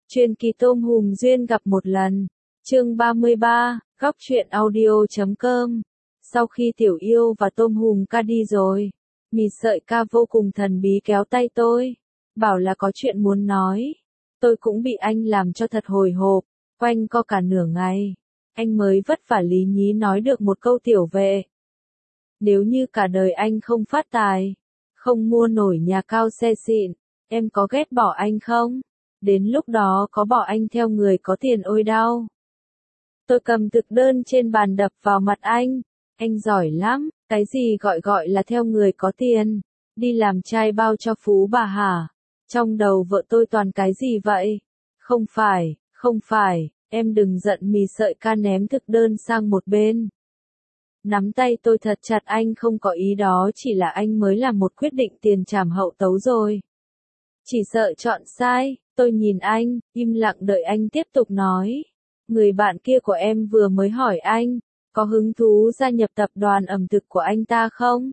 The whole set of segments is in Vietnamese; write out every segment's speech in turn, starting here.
Truyền kỳ tôm hùm duyên gặp một lần. Chương 33, góc truyện audio.com. Sau khi Tiểu Yêu và tôm hùm ca đi rồi, mì sợi ca vô cùng thần bí kéo tay tôi, bảo là có chuyện muốn nói. Tôi cũng bị anh làm cho thật hồi hộp, quanh co cả nửa ngày, anh mới vất vả lý nhí nói được một câu tiểu vệ. Nếu như cả đời anh không phát tài, không mua nổi nhà cao xe xịn, em có ghét bỏ anh không? Đến lúc đó có bỏ anh theo người có tiền ôi đau. Tôi cầm thực đơn trên bàn đập vào mặt anh giỏi lắm, cái gì gọi là theo người có tiền, đi làm trai bao cho phú bà hả? Trong đầu vợ tôi toàn cái gì vậy? Không phải, em đừng giận, mì sợi ca ném thực đơn sang một bên. Nắm tay tôi thật chặt, anh không có ý đó, chỉ là anh mới làm một quyết định tiền trảm hậu tấu rồi. Chỉ sợ chọn sai. Tôi nhìn anh, im lặng đợi anh tiếp tục nói. Người bạn kia của em vừa mới hỏi anh, có hứng thú gia nhập tập đoàn ẩm thực của anh ta không?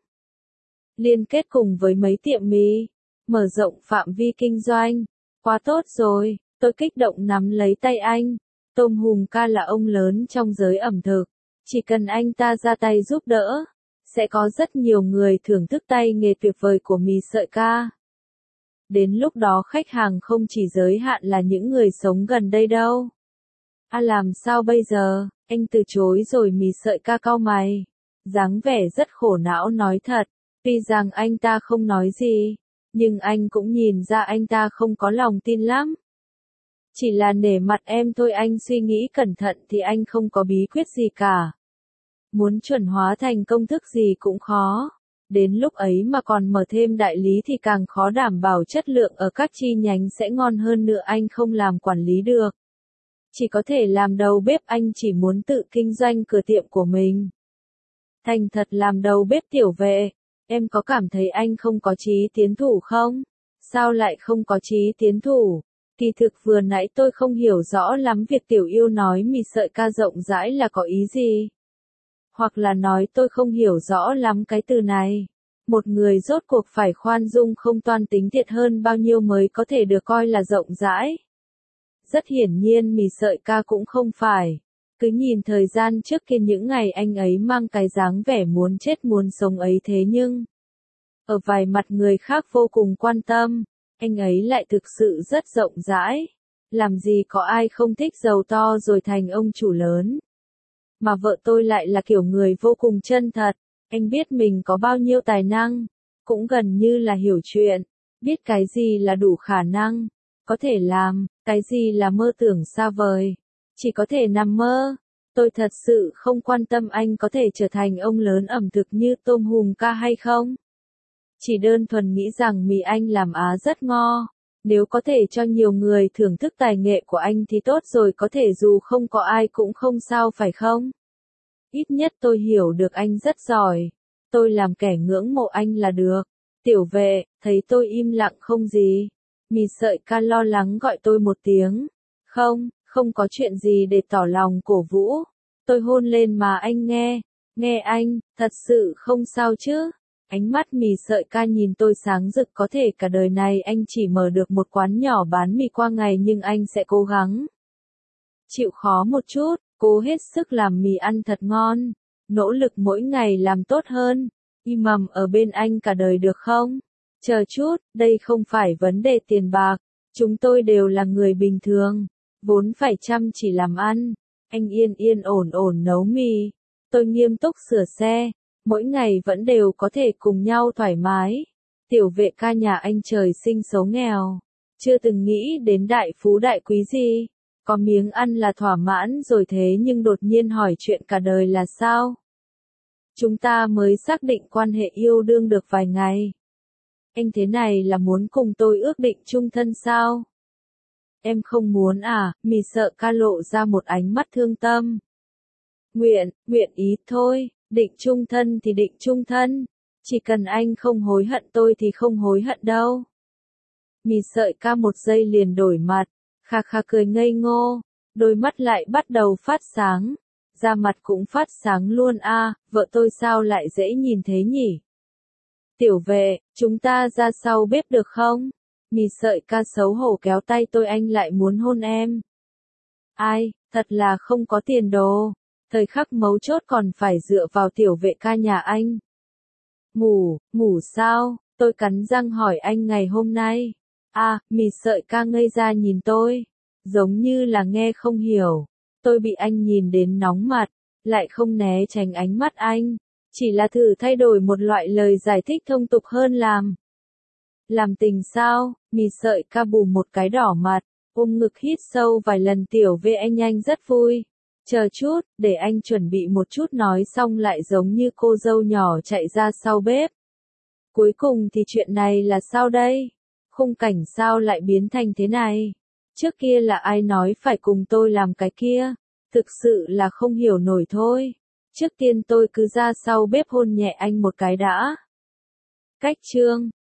Liên kết cùng với mấy tiệm mì, mở rộng phạm vi kinh doanh. Quá tốt rồi, tôi kích động nắm lấy tay anh. Tôm hùm ca là ông lớn trong giới ẩm thực, chỉ cần anh ta ra tay giúp đỡ, sẽ có rất nhiều người thưởng thức tay nghề tuyệt vời của mì sợi ca. Đến lúc đó khách hàng không chỉ giới hạn là những người sống gần đây đâu. Làm sao bây giờ? Anh từ chối rồi, mì sợi ca cau mày, dáng vẻ rất khổ não nói thật. Tuy rằng anh ta không nói gì, nhưng anh cũng nhìn ra anh ta không có lòng tin lắm. Chỉ là nể mặt em thôi, anh suy nghĩ cẩn thận thì anh không có bí quyết gì cả. Muốn chuẩn hóa thành công thức gì cũng khó. Đến lúc ấy mà còn mở thêm đại lý thì càng khó đảm bảo chất lượng ở các chi nhánh sẽ ngon hơn nữa, anh không làm quản lý được. Chỉ có thể làm đầu bếp, anh chỉ muốn tự kinh doanh cửa tiệm của mình. Thành thật làm đầu bếp. Tiểu vệ, em có cảm thấy anh không có chí tiến thủ không? Sao lại không có chí tiến thủ? Kỳ thực vừa nãy tôi không hiểu rõ lắm việc Tiểu Yêu nói mì sợi ca rộng rãi là có ý gì. Hoặc là nói tôi không hiểu rõ lắm cái từ này. Một người rốt cuộc phải khoan dung không toan tính thiệt hơn bao nhiêu mới có thể được coi là rộng rãi? Rất hiển nhiên mì sợi ca cũng không phải. Cứ nhìn thời gian trước kia, những ngày anh ấy mang cái dáng vẻ muốn chết muốn sống ấy, thế nhưng ở vài mặt người khác vô cùng quan tâm, anh ấy lại thực sự rất rộng rãi. Làm gì có ai không thích giàu to rồi thành ông chủ lớn. Mà vợ tôi lại là kiểu người vô cùng chân thật. Anh biết mình có bao nhiêu tài năng, cũng gần như là hiểu chuyện, biết cái gì là đủ khả năng, có thể làm, cái gì là mơ tưởng xa vời, chỉ có thể nằm mơ. Tôi thật sự không quan tâm anh có thể trở thành ông lớn ẩm thực như tôm hùm ca hay không. Chỉ đơn thuần nghĩ rằng mì anh làm rất ngon. Nếu có thể cho nhiều người thưởng thức tài nghệ của anh thì tốt rồi, có thể dù không có ai cũng không sao, phải không? Ít nhất tôi hiểu được anh rất giỏi. Tôi làm kẻ ngưỡng mộ anh là được. Tiểu vệ, thấy tôi im lặng không gì. Mì sợi ca lo lắng gọi tôi một tiếng. Không có chuyện gì để tỏ lòng cổ vũ. Tôi hôn lên mà anh nghe anh, thật sự không sao chứ? Ánh mắt mì sợi ca nhìn tôi sáng rực, có thể cả đời này anh chỉ mở được một quán nhỏ bán mì qua ngày, nhưng anh sẽ cố gắng. Chịu khó một chút, cố hết sức làm mì ăn thật ngon, nỗ lực mỗi ngày làm tốt hơn, im mầm ở bên anh cả đời được không? Chờ chút, đây không phải vấn đề tiền bạc, chúng tôi đều là người bình thường, vốn phải chăm chỉ làm ăn. Anh yên ổn nấu mì, tôi nghiêm túc sửa xe, mỗi ngày vẫn đều có thể cùng nhau thoải mái. Tiểu vệ ca, nhà anh trời sinh xấu nghèo, chưa từng nghĩ đến đại phú đại quý gì. Có miếng ăn là thỏa mãn rồi, thế nhưng đột nhiên hỏi chuyện cả đời là sao? Chúng ta mới xác định quan hệ yêu đương được vài ngày. Anh thế này là muốn cùng tôi ước định chung thân sao? Em không muốn à? Mì sợi ca lộ ra một ánh mắt thương tâm. Nguyện ý thôi, định chung thân thì định chung thân. Chỉ cần anh không hối hận tôi thì không hối hận đâu. Mì sợi ca một giây liền đổi mặt. Kha kha cười ngây ngô, đôi mắt lại bắt đầu phát sáng, da mặt cũng phát sáng luôn. Vợ tôi sao lại dễ nhìn thế nhỉ? Tiểu vệ, chúng ta ra sau bếp được không? Mì sợi ca xấu hổ kéo tay tôi, anh lại muốn hôn em. Ai, thật là không có tiền đồ. Thời khắc mấu chốt còn phải dựa vào tiểu vệ ca nhà anh. Ngủ sao? Tôi cắn răng hỏi anh ngày hôm nay. Mì sợi ca ngây ra nhìn tôi. Giống như là nghe không hiểu. Tôi bị anh nhìn đến nóng mặt, lại không né tránh ánh mắt anh. Chỉ là thử thay đổi một loại lời giải thích thông tục hơn làm tình sao? Mì sợi ca bù một cái đỏ mặt, ôm ngực hít sâu vài lần. Tiểu vệ anh rất vui. Chờ chút, để anh chuẩn bị một chút, nói xong lại giống như cô dâu nhỏ chạy ra sau bếp. Cuối cùng thì chuyện này là sao đây? Khung cảnh sao lại biến thành thế này? Trước kia là ai nói phải cùng tôi làm cái kia? Thực sự là không hiểu nổi thôi. Trước tiên tôi cứ ra sau bếp hôn nhẹ anh một cái đã. Cách chương